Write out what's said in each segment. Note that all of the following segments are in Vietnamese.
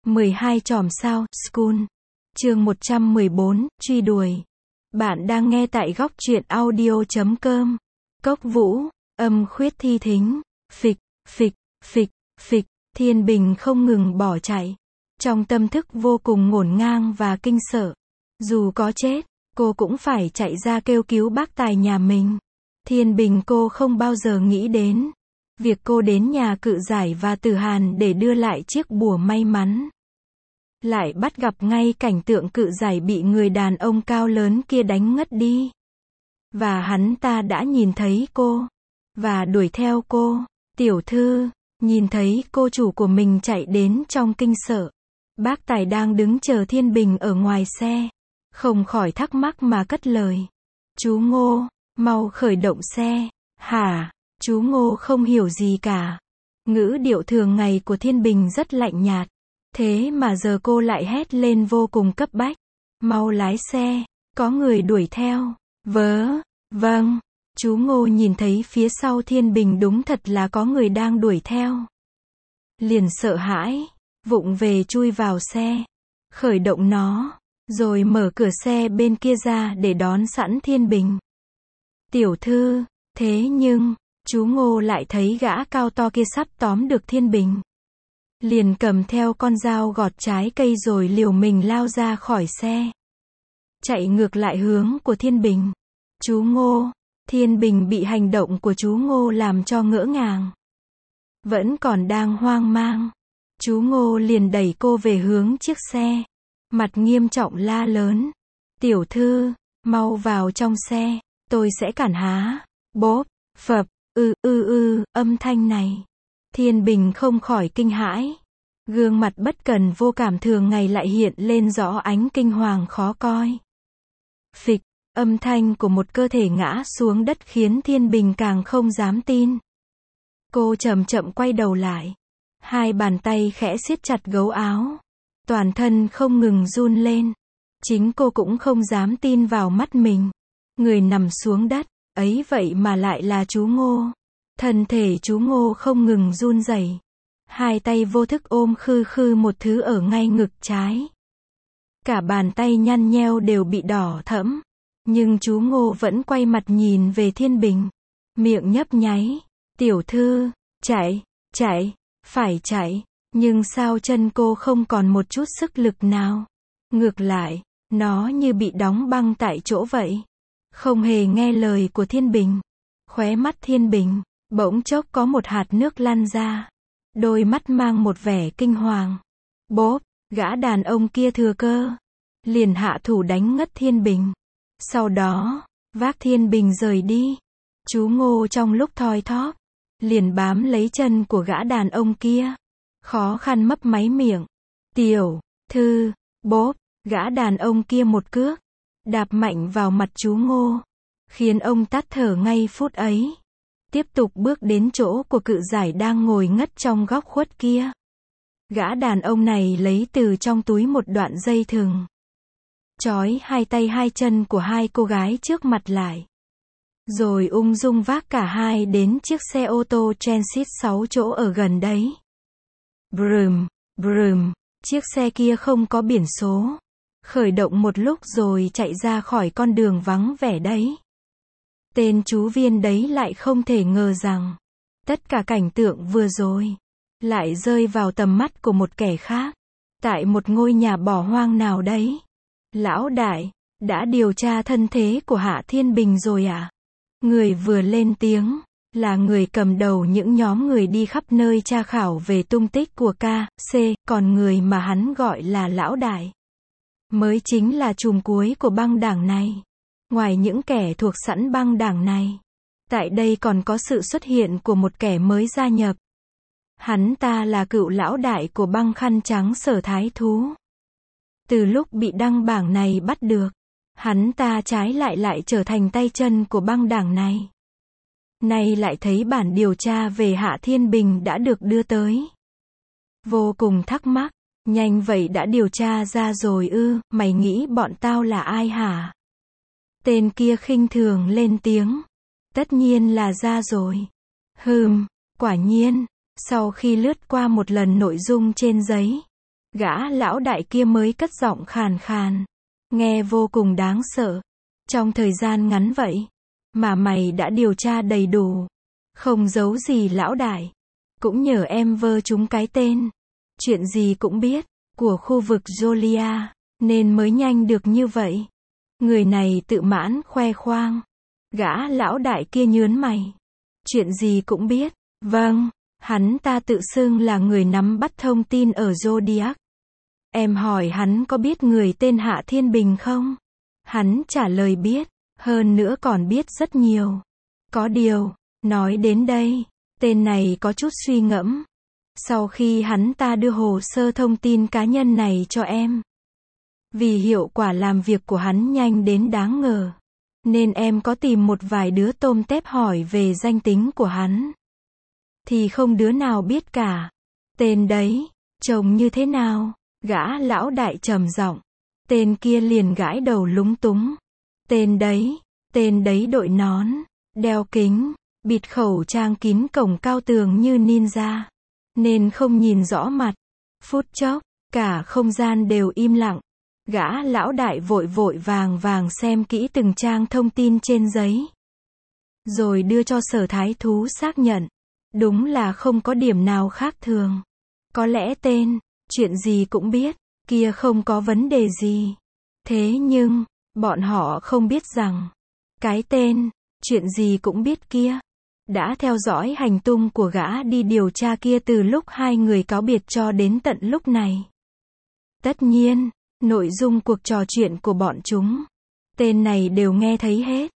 12 chòm sao, School. Chương 114, truy đuổi. Bạn đang nghe tại góc truyện audio.com. Cốc Vũ, âm khuyết thi thính. Phịch, phịch, phịch, phịch, Thiên Bình không ngừng bỏ chạy. Trong tâm thức vô cùng ngổn ngang và kinh sợ. Dù có chết, cô cũng phải chạy ra kêu cứu bác tài nhà mình. Thiên Bình cô không bao giờ nghĩ đến việc cô đến nhà Cự Giải và Tử Hàn để đưa lại chiếc bùa may mắn. Lại bắt gặp ngay cảnh tượng Cự Giải bị người đàn ông cao lớn kia đánh ngất đi. Và hắn ta đã nhìn thấy cô. Và đuổi theo cô. Tiểu thư, nhìn thấy cô chủ của mình chạy đến trong kinh sợ. Bác Tài đang đứng chờ Thiên Bình ở ngoài xe. Không khỏi thắc mắc mà cất lời. Chú Ngô, mau khởi động xe. Hả? Chú Ngô không hiểu gì cả. Ngữ điệu thường ngày của Thiên Bình rất lạnh nhạt. Thế mà giờ cô lại hét lên vô cùng cấp bách. Mau lái xe, có người đuổi theo. Vâng. Chú Ngô nhìn thấy phía sau Thiên Bình đúng thật là có người đang đuổi theo. Liền sợ hãi, vụng về chui vào xe. Khởi động nó, rồi mở cửa xe bên kia ra để đón sẵn Thiên Bình. Tiểu thư, thế nhưng, chú Ngô lại thấy gã cao to kia sắp tóm được Thiên Bình. Liền cầm theo con dao gọt trái cây rồi liều mình lao ra khỏi xe. Chạy ngược lại hướng của Thiên Bình. Chú Ngô, Thiên Bình bị hành động của chú Ngô làm cho ngỡ ngàng. Vẫn còn đang hoang mang. Chú Ngô liền đẩy cô về hướng chiếc xe. Mặt nghiêm trọng la lớn. Tiểu thư, mau vào trong xe, tôi sẽ cản há. Bốp, phập, âm thanh này. Thiên Bình không khỏi kinh hãi. Gương mặt bất cần vô cảm thường ngày lại hiện lên rõ ánh kinh hoàng khó coi. Phịch, âm thanh của một cơ thể ngã xuống đất khiến Thiên Bình càng không dám tin. Cô chậm chậm quay đầu lại. Hai bàn tay khẽ siết chặt gấu áo. Toàn thân không ngừng run lên. Chính cô cũng không dám tin vào mắt mình. Người nằm xuống đất, ấy vậy mà lại là chú Ngô. Thân thể chú Ngô không ngừng run rẩy. Hai tay vô thức ôm khư một thứ ở ngay ngực trái. Cả bàn tay nhăn nheo đều bị đỏ thẫm. Nhưng chú Ngô vẫn quay mặt nhìn về Thiên Bình. Miệng nhấp nháy. Tiểu thư, chạy, phải chạy. Nhưng sao chân cô không còn một chút sức lực nào. Ngược lại, nó như bị đóng băng tại chỗ vậy. Không hề nghe lời của Thiên Bình. Khóe mắt Thiên Bình bỗng chốc có một hạt nước lăn ra. Đôi mắt mang một vẻ kinh hoàng. Bốp, gã đàn ông kia thừa cơ. Liền hạ thủ đánh ngất Thiên Bình. Sau đó, vác Thiên Bình rời đi. Chú Ngô trong lúc thoi thóp, liền bám lấy chân của gã đàn ông kia. Khó khăn mấp máy miệng. Tiểu thư, bốp, gã đàn ông kia một cước. Đạp mạnh vào mặt chú Ngô. Khiến ông tắt thở ngay phút ấy. Tiếp tục bước đến chỗ của Cự Giải đang ngồi ngất trong góc khuất kia. Gã đàn ông này lấy từ trong túi một đoạn dây thừng. Trói hai tay hai chân của hai cô gái trước mặt lại. Rồi ung dung vác cả hai đến chiếc xe ô tô Transit 6 chỗ ở gần đấy. Brum, chiếc xe kia không có biển số. Khởi động một lúc rồi chạy ra khỏi con đường vắng vẻ đấy. Tên chú Viên đấy lại không thể ngờ rằng tất cả cảnh tượng vừa rồi lại rơi vào tầm mắt của một kẻ khác. Tại một ngôi nhà bỏ hoang nào đấy. Lão đại, đã điều tra thân thế của Hạ Thiên Bình rồi à? Người vừa lên tiếng là người cầm đầu những nhóm người đi khắp nơi tra khảo về tung tích của K.C. Còn người mà hắn gọi là lão đại mới chính là trùm cuối của băng đảng này. Ngoài những kẻ thuộc sẵn băng đảng này, tại đây còn có sự xuất hiện của một kẻ mới gia nhập. Hắn ta là cựu lão đại của băng khăn trắng Sở Thái Thú. Từ lúc bị đăng bảng này bắt được, hắn ta trái lại trở thành tay chân của băng đảng này. Nay lại thấy bản điều tra về Hạ Thiên Bình đã được đưa tới. Vô cùng thắc mắc, nhanh vậy đã điều tra ra rồi ư? Mày nghĩ bọn tao là ai hả? Tên kia khinh thường lên tiếng. Tất nhiên là ra rồi. Quả nhiên. Sau khi lướt qua một lần nội dung trên giấy, Gã lão đại kia mới cất giọng khàn khàn. Nghe vô cùng đáng sợ. Trong thời gian ngắn vậy, mà mày đã điều tra đầy đủ. Không giấu gì lão đại. Cũng nhờ em vơ chúng cái tên. Chuyện gì cũng biết, của khu vực Jolia, nên mới nhanh được như vậy. Người này tự mãn khoe khoang. Gã lão đại kia nhớn mày. Chuyện gì cũng biết. Vâng, hắn ta tự xưng là người nắm bắt thông tin ở Zodiac. Em hỏi hắn có biết người tên Hạ Thiên Bình không? Hắn trả lời biết, hơn nữa còn biết rất nhiều. Có điều, nói đến đây, tên này có chút suy ngẫm. Sau khi hắn ta đưa hồ sơ thông tin cá nhân này cho em, vì hiệu quả làm việc của hắn nhanh đến đáng ngờ, nên em có tìm một vài đứa tôm tép hỏi về danh tính của hắn. Thì không đứa nào biết cả. Tên đấy, trông như thế nào? Gã lão đại trầm giọng. Tên kia liền gãi đầu lúng túng. Tên đấy đội nón, đeo kính, bịt khẩu trang kín cổng cao tường như ninja, nên không nhìn rõ mặt. Phút chốc, cả không gian đều im lặng. Gã lão đại vội vội vàng vàng xem kỹ từng trang thông tin trên giấy, rồi đưa cho Sở Thái Thú xác nhận. Đúng là không có điểm nào khác thường. Có lẽ tên, chuyện gì cũng biết, kia không có vấn đề gì. Thế nhưng, bọn họ không biết rằng, cái tên, chuyện gì cũng biết kia, đã theo dõi hành tung của gã đi điều tra kia từ lúc hai người cáo biệt cho đến tận lúc này. Tất nhiên, nội dung cuộc trò chuyện của bọn chúng, tên này đều nghe thấy hết.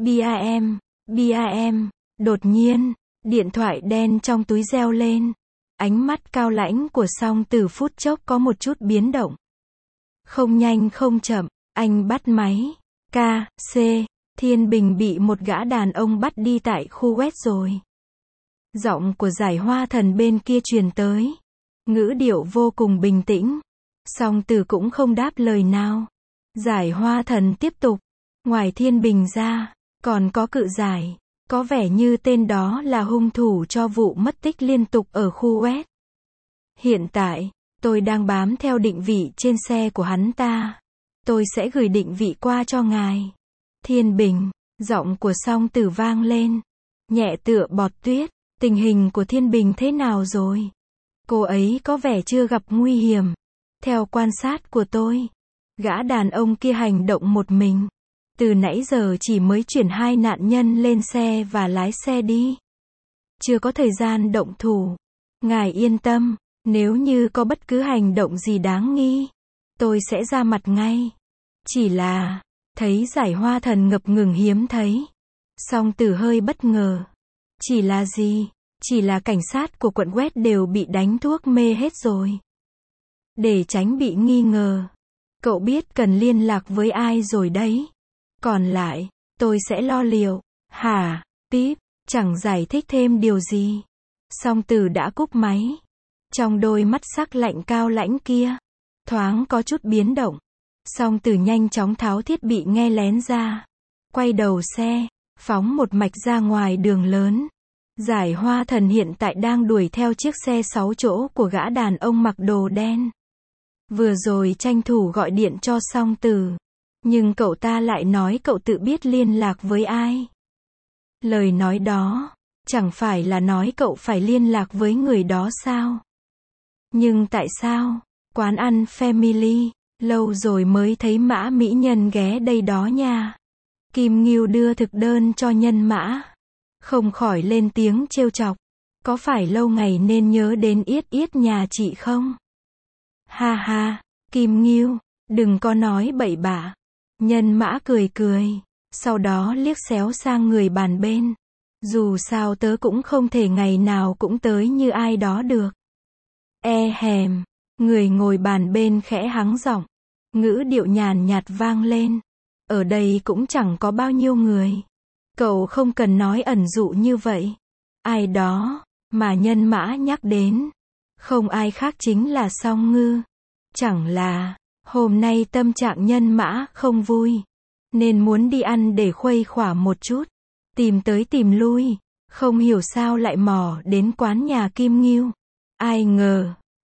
BAM. Đột nhiên, điện thoại đen trong túi reo lên. Ánh mắt cao lãnh của Song Tử phút chốc có một chút biến động. Không nhanh không chậm, anh bắt máy. KC, Thiên Bình bị một gã đàn ông bắt đi tại khu West rồi. Giọng của Giải Hoa Thần bên kia truyền tới. Ngữ điệu vô cùng bình tĩnh. Song Tử cũng không đáp lời nào. Giải Hoa Thần tiếp tục. Ngoài Thiên Bình ra, còn có Cự Giải. Có vẻ như tên đó là hung thủ cho vụ mất tích liên tục ở khu West. Hiện tại, tôi đang bám theo định vị trên xe của hắn ta. Tôi sẽ gửi định vị qua cho ngài. Thiên Bình, giọng của Song Tử vang lên. Nhẹ tựa bọt tuyết. Tình hình của Thiên Bình thế nào rồi? Cô ấy có vẻ chưa gặp nguy hiểm. Theo quan sát của tôi, gã đàn ông kia hành động một mình. Từ nãy giờ chỉ mới chuyển hai nạn nhân lên xe và lái xe đi. Chưa có thời gian động thủ. Ngài yên tâm, nếu như có bất cứ hành động gì đáng nghi, tôi sẽ ra mặt ngay. Chỉ là, thấy Giải Hoa Thần ngập ngừng hiếm thấy. Song Tử hơi bất ngờ. Chỉ là gì? Chỉ là cảnh sát của quận West đều bị đánh thuốc mê hết rồi. Để tránh bị nghi ngờ, cậu biết cần liên lạc với ai rồi đấy. Còn lại, tôi sẽ lo liệu. Hả? Pip, chẳng giải thích thêm điều gì. Song Tử đã cúp máy. Trong đôi mắt sắc lạnh cao lãnh kia, thoáng có chút biến động. Song Tử nhanh chóng tháo thiết bị nghe lén ra. Quay đầu xe, phóng một mạch ra ngoài đường lớn. Giải Hoa Thần hiện tại đang đuổi theo chiếc xe 6 chỗ của gã đàn ông mặc đồ đen. Vừa rồi tranh thủ gọi điện cho Song Tử. Nhưng cậu ta lại nói cậu tự biết liên lạc với ai. Lời nói đó, chẳng phải là nói cậu phải liên lạc với người đó sao? Nhưng tại sao? Quán ăn Family, lâu rồi mới thấy Mã mỹ nhân ghé đây đó nha. Kim Ngưu đưa thực đơn cho Nhân Mã. Không khỏi lên tiếng trêu chọc. Có phải lâu ngày nên nhớ đến Yết Yết nhà chị không? Ha ha, Kim Ngưu, đừng có nói bậy bạ. Nhân Mã cười cười, sau đó liếc xéo sang người bàn bên. Dù sao tớ cũng không thể ngày nào cũng tới như ai đó được. Hèm, người ngồi bàn bên khẽ hắng giọng. Ngữ điệu nhàn nhạt vang lên. Ở đây cũng chẳng có bao nhiêu người. Cậu không cần nói ẩn dụ như vậy. Ai đó, mà Nhân Mã nhắc đến. Không ai khác chính là Song Ngư. Chẳng là, hôm nay tâm trạng Nhân Mã không vui. Nên muốn đi ăn để khuây khỏa một chút. Tìm tới tìm lui. Không hiểu sao lại mò đến quán nhà Kim Ngưu. Ai ngờ,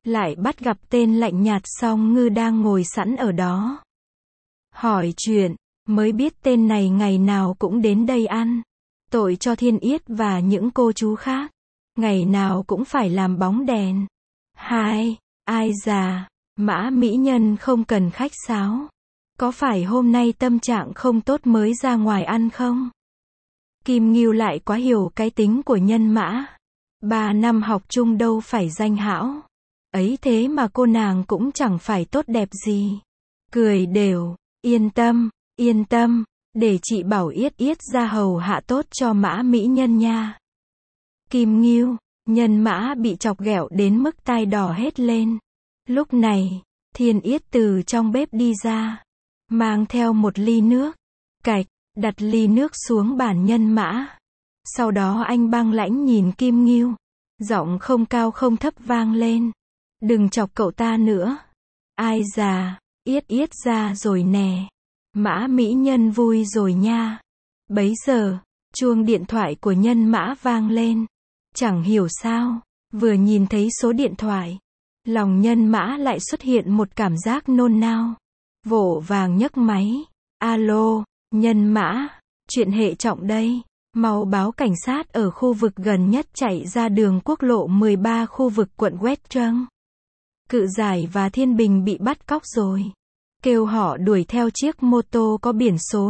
lại bắt gặp tên lạnh nhạt Song Ngư đang ngồi sẵn ở đó. Hỏi chuyện, mới biết tên này ngày nào cũng đến đây ăn tội cho Thiên Yết và những cô chú khác. Ngày nào cũng phải làm bóng đèn. Hai, ai già, Mã mỹ nhân không cần khách sáo. Có phải hôm nay tâm trạng không tốt mới ra ngoài ăn không? Kim Ngưu lại quá hiểu cái tính của Nhân Mã. 3 năm học chung đâu phải danh hão. Ấy thế mà cô nàng cũng chẳng phải tốt đẹp gì. Cười đều, yên tâm, để chị bảo Yết Yết ra hầu hạ tốt cho Mã mỹ nhân nha. Kim Ngưu, Nhân Mã bị chọc ghẹo đến mức tai đỏ hết lên. Lúc này, Thiên Yết từ trong bếp đi ra, mang theo một ly nước. Cạch, đặt ly nước xuống bàn Nhân Mã. Sau đó anh băng lãnh nhìn Kim Ngưu. Giọng không cao không thấp vang lên. Đừng chọc cậu ta nữa. Ai già, Yết Yết ra rồi nè. Mã mỹ nhân vui rồi nha. Bấy giờ, chuông điện thoại của Nhân Mã vang lên. Chẳng hiểu sao, vừa nhìn thấy số điện thoại, lòng Nhân Mã lại xuất hiện một cảm giác nôn nao. Vội vàng nhấc máy. Alo, Nhân Mã, chuyện hệ trọng đây. Mau báo cảnh sát ở khu vực gần nhất chạy ra đường quốc lộ 13 khu vực quận Western. Cự Giải và Thiên Bình bị bắt cóc rồi. Kêu họ đuổi theo chiếc mô tô có biển số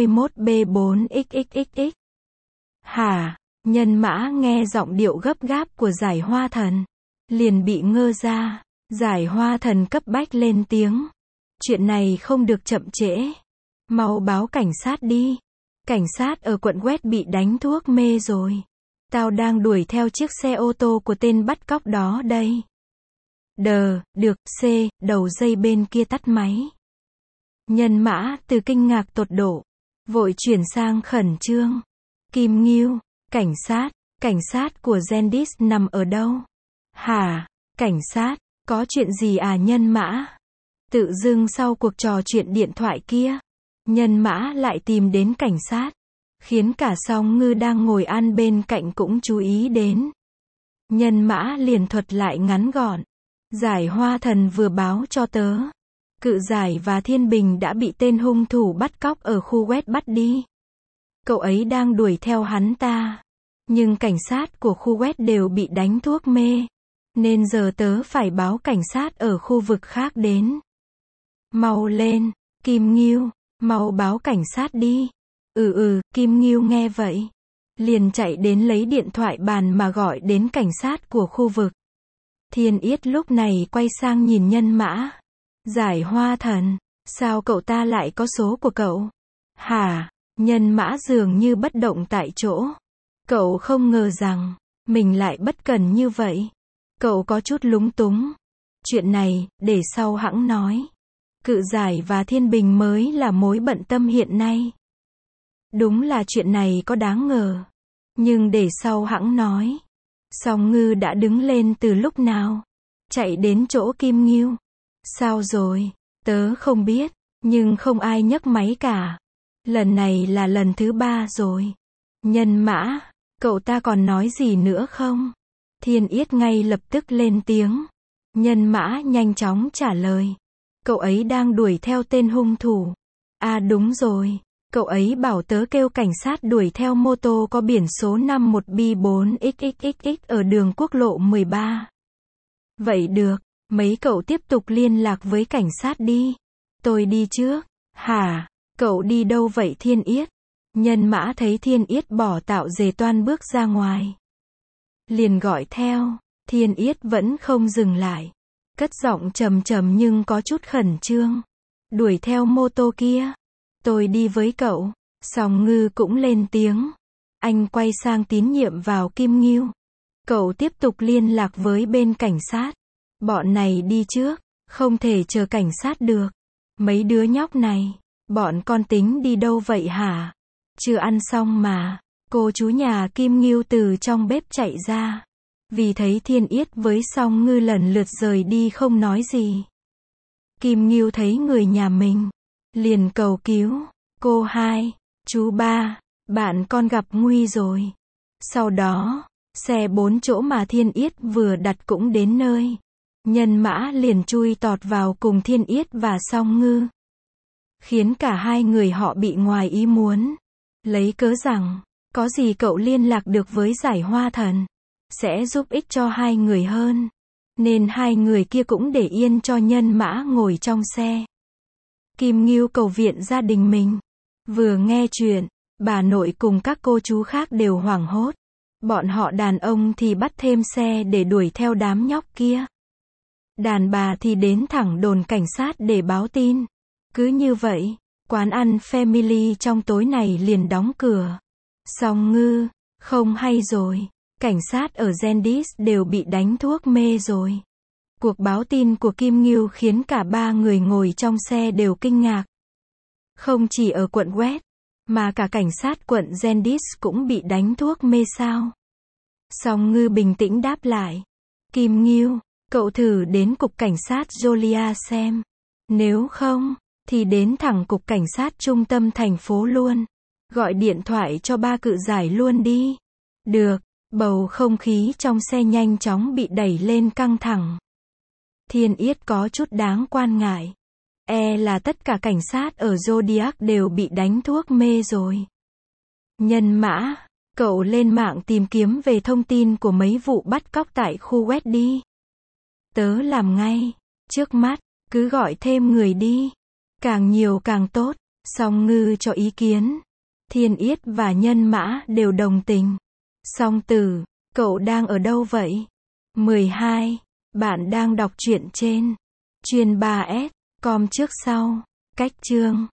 51B4XXXX. Hả? Nhân Mã nghe giọng điệu gấp gáp của Giải Hoa Thần. Liền bị ngơ ra. Giải Hoa Thần cấp bách lên tiếng. Chuyện này không được chậm trễ. Mau báo cảnh sát đi. Cảnh sát ở quận West bị đánh thuốc mê rồi. Tao đang đuổi theo chiếc xe ô tô của tên bắt cóc đó đây. Được, C, đầu dây bên kia tắt máy. Nhân Mã từ kinh ngạc tột độ, vội chuyển sang khẩn trương. Kim Ngưu, cảnh sát của Gendis nằm ở đâu? Hả, cảnh sát, có chuyện gì à Nhân Mã? Tự dưng sau cuộc trò chuyện điện thoại kia, Nhân Mã lại tìm đến cảnh sát, khiến cả Song Ngư đang ngồi ăn bên cạnh cũng chú ý đến. Nhân Mã liền thuật lại ngắn gọn. Giải Hoa Thần vừa báo cho tớ. Cự Giải và Thiên Bình đã bị tên hung thủ bắt cóc ở khu West bắt đi. Cậu ấy đang đuổi theo hắn ta. Nhưng cảnh sát của khu West đều bị đánh thuốc mê. Nên giờ tớ phải báo cảnh sát ở khu vực khác đến. Mau lên, Kim Ngưu, mau báo cảnh sát đi. Kim Ngưu nghe vậy. Liền chạy đến lấy điện thoại bàn mà gọi đến cảnh sát của khu vực. Thiên Yết lúc này quay sang nhìn Nhân Mã. Giải Hoa Thần, sao cậu ta lại có số của cậu? Hả? Nhân Mã dường như bất động tại chỗ. Cậu không ngờ rằng, mình lại bất cần như vậy. Cậu có chút lúng túng. Chuyện này, để sau hẵng nói. Cự Giải và Thiên Bình mới là mối bận tâm hiện nay. Đúng là chuyện này có đáng ngờ. Nhưng để sau hẵng nói. Song Ngư đã đứng lên từ lúc nào? Chạy đến chỗ Kim Ngưu. Sao rồi? Tớ không biết, nhưng không ai nhấc máy cả. Lần này là lần thứ 3 rồi. Nhân Mã, cậu ta còn nói gì nữa không? Thiên Yết ngay lập tức lên tiếng. Nhân Mã nhanh chóng trả lời. Cậu ấy đang đuổi theo tên hung thủ. À đúng rồi, cậu ấy bảo tớ kêu cảnh sát đuổi theo mô tô có biển số 51B4XXXX ở đường quốc lộ 13. Vậy được, mấy cậu tiếp tục liên lạc với cảnh sát đi. Tôi đi trước. Hả? Cậu đi đâu vậy Thiên Yết? Nhân Mã thấy Thiên Yết bỏ tạo dề toan bước ra ngoài. Liền gọi theo. Thiên Yết vẫn không dừng lại. Cất giọng trầm trầm nhưng có chút khẩn trương. Đuổi theo mô tô kia. Tôi đi với cậu. Song Ngư cũng lên tiếng. Anh quay sang tín nhiệm vào Kim Ngưu. Cậu tiếp tục liên lạc với bên cảnh sát. Bọn này đi trước. Không thể chờ cảnh sát được. Mấy đứa nhóc này. Bọn con tính đi đâu vậy hả? Chưa ăn xong mà. Cô chú nhà Kim Ngưu từ trong bếp chạy ra. Vì thấy Thiên Yết với Song Ngư lần lượt rời đi không nói gì. Kim Ngưu thấy người nhà mình. Liền cầu cứu. Cô hai, chú ba, bạn con gặp nguy rồi. Sau đó, xe 4 chỗ mà Thiên Yết vừa đặt cũng đến nơi. Nhân mã liền chui tọt vào cùng Thiên Yết và Song Ngư, khiến cả hai người họ bị ngoài ý muốn. Lấy cớ rằng, có gì cậu liên lạc được với Giải Hoa Thần, sẽ giúp ích cho hai người hơn. Nên hai người kia cũng để yên cho nhân mã ngồi trong xe. Kim Ngưu cầu viện gia đình mình. Vừa nghe chuyện, bà nội cùng các cô chú khác đều hoảng hốt. Bọn họ đàn ông thì bắt thêm xe để đuổi theo đám nhóc kia. Đàn bà thì đến thẳng đồn cảnh sát để báo tin. Cứ như vậy, quán ăn Family trong tối này liền đóng cửa. Song Ngư, không hay rồi. Cảnh sát ở Gendis đều bị đánh thuốc mê rồi. Cuộc báo tin của Kim Ngưu khiến cả ba người ngồi trong xe đều kinh ngạc. Không chỉ ở quận West, mà cả cảnh sát quận Gendis cũng bị đánh thuốc mê sao? Song Ngư bình tĩnh đáp lại. Kim Ngưu, cậu thử đến cục cảnh sát Jolia xem. Nếu không, thì đến thẳng cục cảnh sát trung tâm thành phố luôn. Gọi điện thoại cho ba cự giải luôn đi. Được, bầu không khí trong xe nhanh chóng bị đẩy lên căng thẳng. Thiên Yết có chút đáng quan ngại. Là tất cả cảnh sát ở Zodiac đều bị đánh thuốc mê rồi. Nhân mã, cậu lên mạng tìm kiếm về thông tin của mấy vụ bắt cóc tại khu West đi. Tớ làm ngay. Trước mắt, cứ gọi thêm người đi. Càng nhiều càng tốt. Song Ngư cho ý kiến. Thiên Yết và nhân mã đều đồng tình. Song Tử, cậu đang ở đâu vậy? 12. Bạn đang đọc truyện trên Chuyên 3S, com trước sau. Cách chương